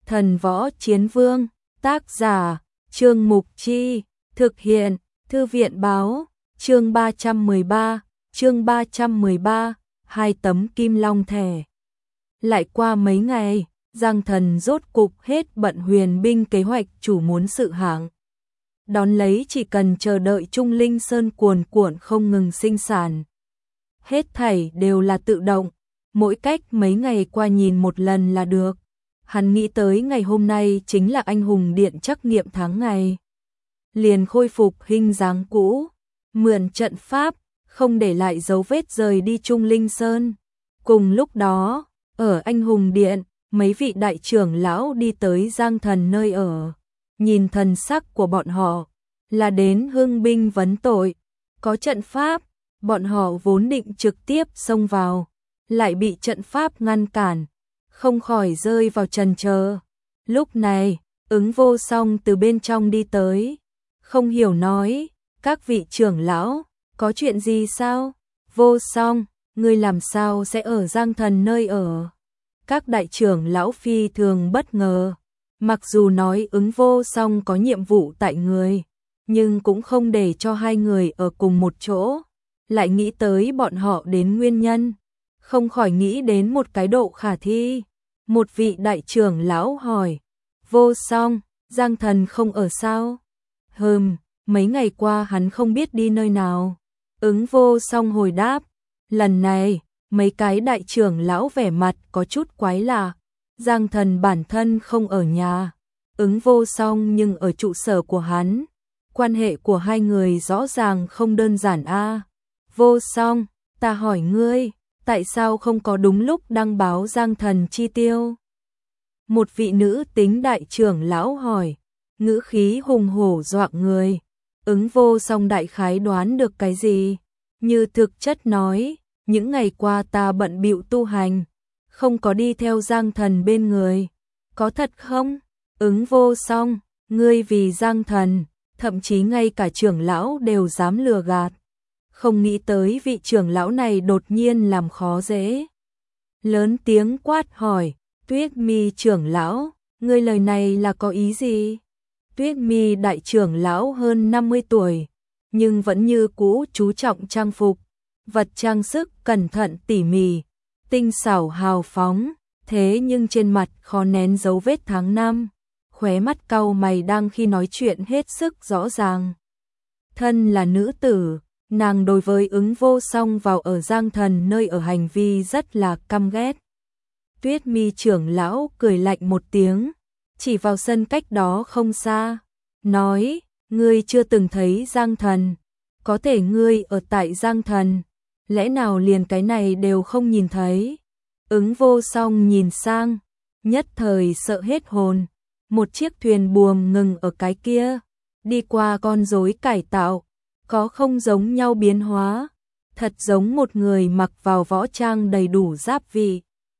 Thần Võ Chiến Vương, tác giả, Trương Mục Chi, thực hiện, Thư viện Báo, chương 313, 2 tấm kim long thẻ. Lại qua mấy ngày, Giang Thần rốt cục hết bận huyền binh kế hoạch chủ muốn sự hạng. Đón lấy chỉ cần chờ đợi Trung Linh Sơn cuồn cuộn không ngừng sinh sản. Hết thảy đều là tự động, mỗi cách mấy ngày qua nhìn một lần là được. Hắn nghĩ tới ngày hôm nay chính là anh hùng điện trắc nghiệm tháng ngày. Liền khôi phục hình dáng cũ, mượn trận pháp, không để lại dấu vết rời đi Trung Linh Sơn. Cùng lúc đó, ở anh hùng điện, mấy vị đại trưởng lão đi tới Giang Thần nơi ở. Nhìn thần sắc của bọn họ, là đến hưng binh vấn tội. Có trận pháp, bọn họ vốn định trực tiếp xông vào, lại bị trận pháp ngăn cản, không khỏi rơi vào trần chờ. Lúc này, Ứng Vô Song từ bên trong đi tới, không hiểu nói, các vị trưởng lão, có chuyện gì sao? Vô Song, ngươi làm sao sẽ ở Giang Thần nơi ở? Các đại trưởng lão phi thường bất ngờ, mặc dù nói Ứng Vô Song có nhiệm vụ tại người, nhưng cũng không để cho hai người ở cùng một chỗ, lại nghĩ tới bọn họ đến nguyên nhân, không khỏi nghĩ đến một cái độ khả thi. Một vị đại trưởng lão hỏi, Vô Song, Giang Thần không ở sao? Mấy ngày qua hắn không biết đi nơi nào. Ứng Vô Song hồi đáp, lần này, mấy cái đại trưởng lão vẻ mặt có chút quái lạ. Giang Thần bản thân không ở nhà, Ứng Vô Song nhưng ở trụ sở của hắn. Quan hệ của hai người rõ ràng không đơn giản a. Vô Song, ta hỏi ngươi, tại sao không có đúng lúc đăng báo Giang Thần chi tiêu? Một vị nữ tính đại trưởng lão hỏi, ngữ khí hùng hổ dọa người. Ứng Vô Song đại khái đoán được cái gì, như thực chất nói, những ngày qua ta bận bịu tu hành, không có đi theo Giang Thần bên người. Có thật không? Ứng Vô Song, ngươi vì Giang Thần, thậm chí ngay cả trưởng lão đều dám lừa gạt. Không nghĩ tới vị trưởng lão này đột nhiên làm khó dễ. Lớn tiếng quát hỏi, Tuyết Mi trưởng lão, ngươi lời này là có ý gì? Tuyết Mi đại trưởng lão hơn 50 tuổi, nhưng vẫn như cũ chú trọng trang phục, vật trang sức cẩn thận tỉ mỉ, tinh xảo hào phóng, thế nhưng trên mặt khó nén dấu vết tháng năm, khóe mắt cau mày đang khi nói chuyện hết sức rõ ràng. Thân là nữ tử, nàng đối với Ứng Vô Song vào ở Giang Thần nơi ở hành vi rất là căm ghét. Tuyết Mi trưởng lão cười lạnh một tiếng, chỉ vào sân cách đó không xa, nói, ngươi chưa từng thấy Giang Thần, có thể ngươi ở tại Giang Thần, lẽ nào liền cái này đều không nhìn thấy? Ứng Vô Song nhìn sang, nhất thời sợ hết hồn, một chiếc thuyền buồm ngừng ở cái kia, đi qua con rối cải tạo, có không giống nhau biến hóa, thật giống một người mặc vào võ trang đầy đủ giáp vị.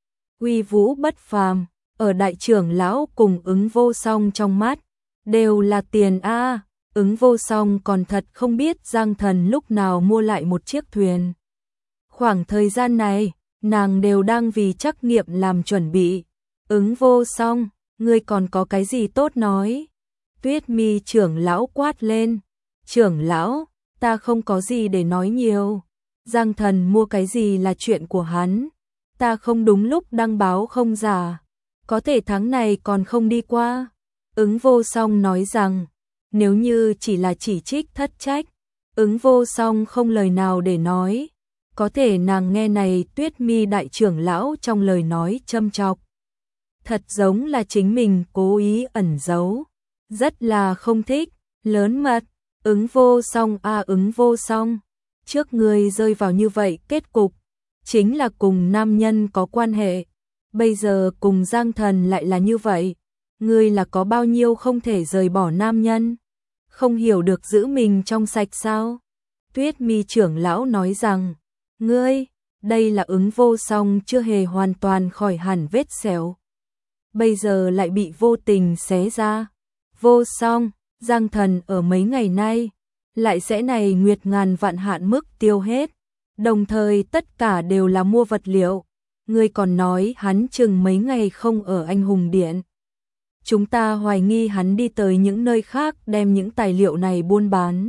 Uy vũ bất phàm, ở đại trưởng lão cùng Ứng Vô Song trong mắt, đều là tiền a. Ứng Vô Song còn thật không biết Giang Thần lúc nào mua lại một chiếc thuyền. Khoảng thời gian này, nàng đều đang vì trắc nghiệm làm chuẩn bị. Ứng Vô Song, ngươi còn có cái gì tốt nói? Tuyết Mi trưởng lão quát lên, trưởng lão, ta không có gì để nói nhiều. Giang Thần mua cái gì là chuyện của hắn, ta không đúng lúc đăng báo không giả, có thể tháng này còn không đi qua. Ứng Vô Song nói rằng, nếu như chỉ là chỉ trích thất trách, Ứng Vô Song không lời nào để nói, có thể nàng nghe này Tuyết Mi đại trưởng lão trong lời nói châm chọc. Thật giống là chính mình cố ý ẩn giấu, rất là không thích, lớn mật. Ứng Vô Song Ứng Vô Song, trước ngươi rơi vào như vậy kết cục, chính là cùng nam nhân có quan hệ, bây giờ cùng Giang Thần lại là như vậy, ngươi là có bao nhiêu không thể rời bỏ nam nhân, không hiểu được giữ mình trong sạch sao? Tuyết Mi trưởng lão nói rằng, ngươi, đây là Ứng Vô Song chưa hề hoàn toàn khỏi hẳn vết sẹo, bây giờ lại bị vô tình xé ra. Vô Song, Giang Thần ở mấy ngày nay, lại sẽ này nguyệt ngàn vạn hạn mức tiêu hết, đồng thời tất cả đều là mua vật liệu. Ngươi còn nói hắn chừng mấy ngày không ở anh hùng điện. chúng ta hoài nghi hắn đi tới những nơi khác đem những tài liệu này buôn bán.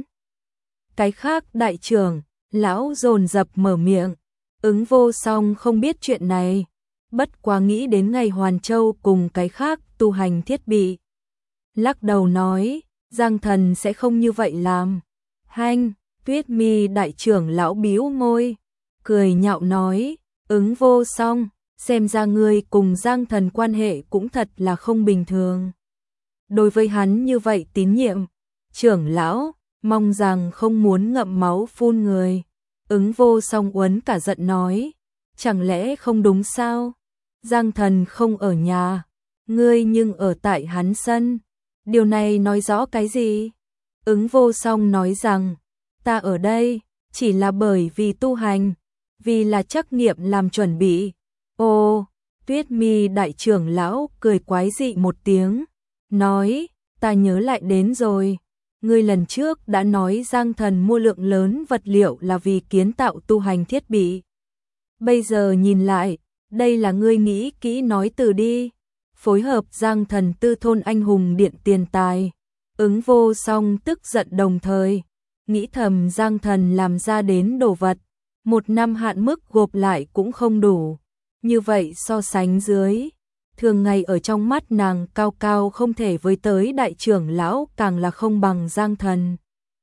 Cái khác đại trưởng, lão dồn dập mở miệng, Ứng Vô Song không biết chuyện này, bất quá nghĩ đến ngày Hoàn Châu cùng cái khác tu hành thiết bị. Lắc đầu nói, Giang Thần sẽ không như vậy làm. Hanh, Tuyết Mi đại trưởng lão bĩu môi, cười nhạo nói, Ứng Vô Song, xem ra ngươi cùng Giang Thần quan hệ cũng thật là không bình thường. Đối với hắn như vậy tín nhiệm, trưởng lão, mong rằng không muốn ngậm máu phun người. Ứng Vô Song uốn cả giận nói, chẳng lẽ không đúng sao? Giang Thần không ở nhà, ngươi nhưng ở tại hắn sân. Điều này nói rõ cái gì? Ứng Vô Song nói rằng, ta ở đây, chỉ là bởi vì tu hành, vì là trắc nghiệm làm chuẩn bị. Ô, Tuyết Mi đại trưởng lão cười quái dị một tiếng, nói, ta nhớ lại đến rồi. Ngươi lần trước đã nói Giang Thần mua lượng lớn vật liệu là vì kiến tạo tu hành thiết bị. Bây giờ nhìn lại, đây là ngươi nghĩ kỹ nói từ đi. Phối hợp Giang Thần tư thôn anh hùng điện tiền tài. Ứng Vô Song tức giận đồng thời, nghĩ thầm Giang Thần làm ra đến đồ vật, 1 năm hạn mức gộp lại cũng không đủ. Như vậy so sánh dưới, thường ngày ở trong mắt nàng cao cao không thể với tới đại trưởng lão càng là không bằng Giang Thần.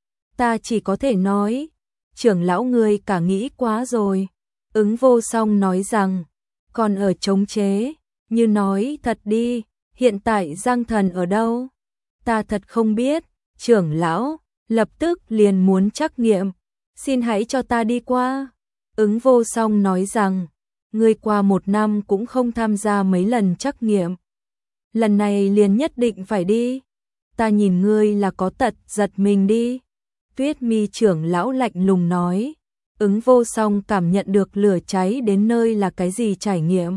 Ta chỉ có thể nói, trưởng lão ngươi cả nghĩ quá rồi. Ứng Vô Song nói rằng, còn ở chống chế, như nói thật đi, hiện tại Giang Thần ở đâu? Ta thật không biết, trưởng lão, lập tức liền muốn trắc nghiệm, xin hãy cho ta đi qua. Ứng Vô Song nói rằng, ngươi qua 1 năm cũng không tham gia mấy lần trắc nghiệm. Lần này liền nhất định phải đi. Ta nhìn ngươi là có tật giật mình đi. Tuyết Mi trưởng lão lạnh lùng nói. Ứng Vô Song cảm nhận được lửa cháy đến nơi là cái gì trải nghiệm.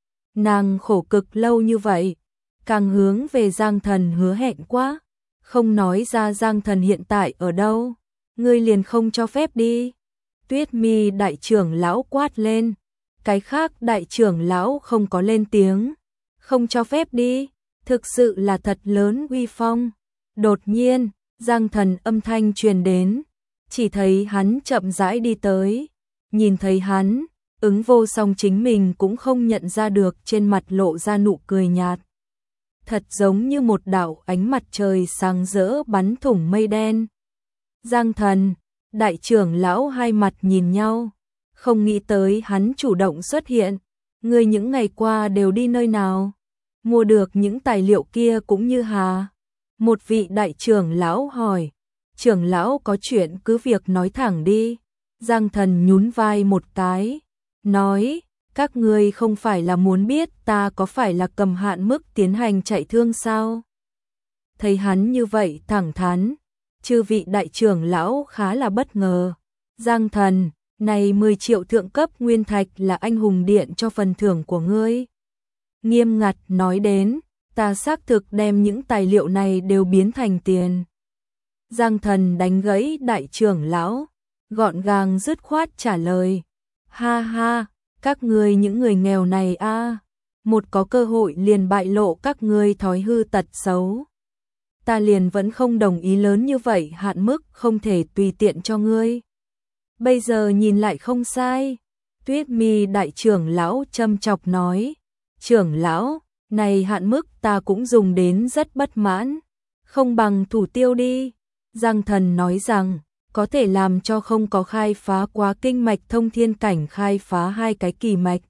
Nàng khổ cực lâu như vậy, càng hướng về Giang Thần hứa hẹn quá. Không nói ra Giang Thần hiện tại ở đâu, ngươi liền không cho phép đi. Tuyết Mi đại trưởng lão quát lên. Cái khác đại trưởng lão không có lên tiếng, không cho phép đi, thực sự là thật lớn uy phong. Đột nhiên, Giang Thần âm thanh truyền đến, chỉ thấy hắn chậm rãi đi tới, nhìn thấy hắn, Ứng Vô Song chính mình cũng không nhận ra được trên mặt lộ ra nụ cười nhạt. Thật giống như một đạo ánh mặt trời sáng rỡ bắn thủng mây đen. Giang Thần, đại trưởng lão hai mặt nhìn nhau. Không nghĩ tới hắn chủ động xuất hiện, ngươi những ngày qua đều đi nơi nào? Mua được những tài liệu kia cũng như hà? Một vị đại trưởng lão hỏi, trưởng lão có chuyện cứ việc nói thẳng đi. Giang Thần nhún vai một cái, nói, các ngươi không phải là muốn biết ta có phải là cầm hạn mức tiến hành chạy thương sao? Thấy hắn như vậy thẳng thắn, chư vị đại trưởng lão khá là bất ngờ. Giang Thần, này 10 triệu thượng cấp nguyên thạch là anh hùng điện cho phần thưởng của ngươi. Nghiêm ngặt nói đến, ta xác thực đem những tài liệu này đều biến thành tiền. Giang Thần đánh gãy đại trưởng lão, gọn gàng dứt khoát trả lời. Ha ha, các ngươi những người nghèo này a, một có cơ hội liền bại lộ các ngươi thói hư tật xấu. Ta liền vẫn không đồng ý lớn như vậy hạn mức không thể tùy tiện cho ngươi. Bây giờ nhìn lại không sai. Tuyết Mi đại trưởng lão châm chọc nói. Trưởng lão, này hạn mức ta cũng dùng đến rất bất mãn. Không bằng thủ tiêu đi. Giang Thần nói rằng, có thể làm cho không có khai phá quá kinh mạch thông thiên cảnh khai phá 2 cái kỳ mạch.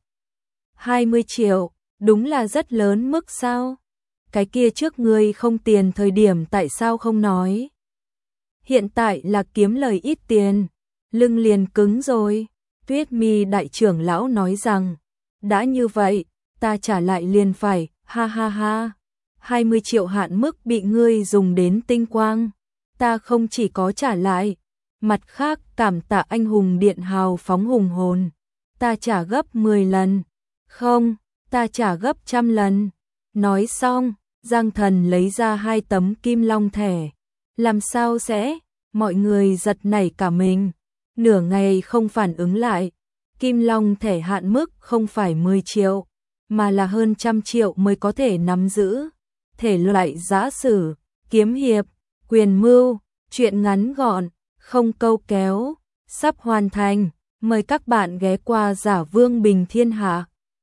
20 triệu, đúng là rất lớn mức sao? Cái kia trước ngươi không tiền thời điểm tại sao không nói? Hiện tại là kiếm lời ít tiền. Lưng liền cứng rồi. Tuyết Mi đại trưởng lão nói rằng, đã như vậy, ta trả lại liền phải, ha ha ha. 20 triệu hạn mức bị ngươi dùng đến tinh quang. Ta không chỉ có trả lại, mặt khác cảm tạ anh hùng điện hào phóng hùng hồn. Ta trả gấp 10 lần. Không, ta trả gấp 100 lần. Nói xong, Giang Thần lấy ra 2 tấm kim long thẻ. Làm sao sẽ? Mọi người giật nảy cả mình. Nửa ngày không phản ứng lại, Kim Long thẻ hạn mức không phải 10 triệu, mà là hơn 100 triệu mới có thể nắm giữ. thể loại giã sử, kiếm hiệp, quyền mưu, truyện ngắn gọn, không câu kéo, sắp hoàn thành. Mời các bạn ghé qua Giả Vương Bình Thiên Hạ.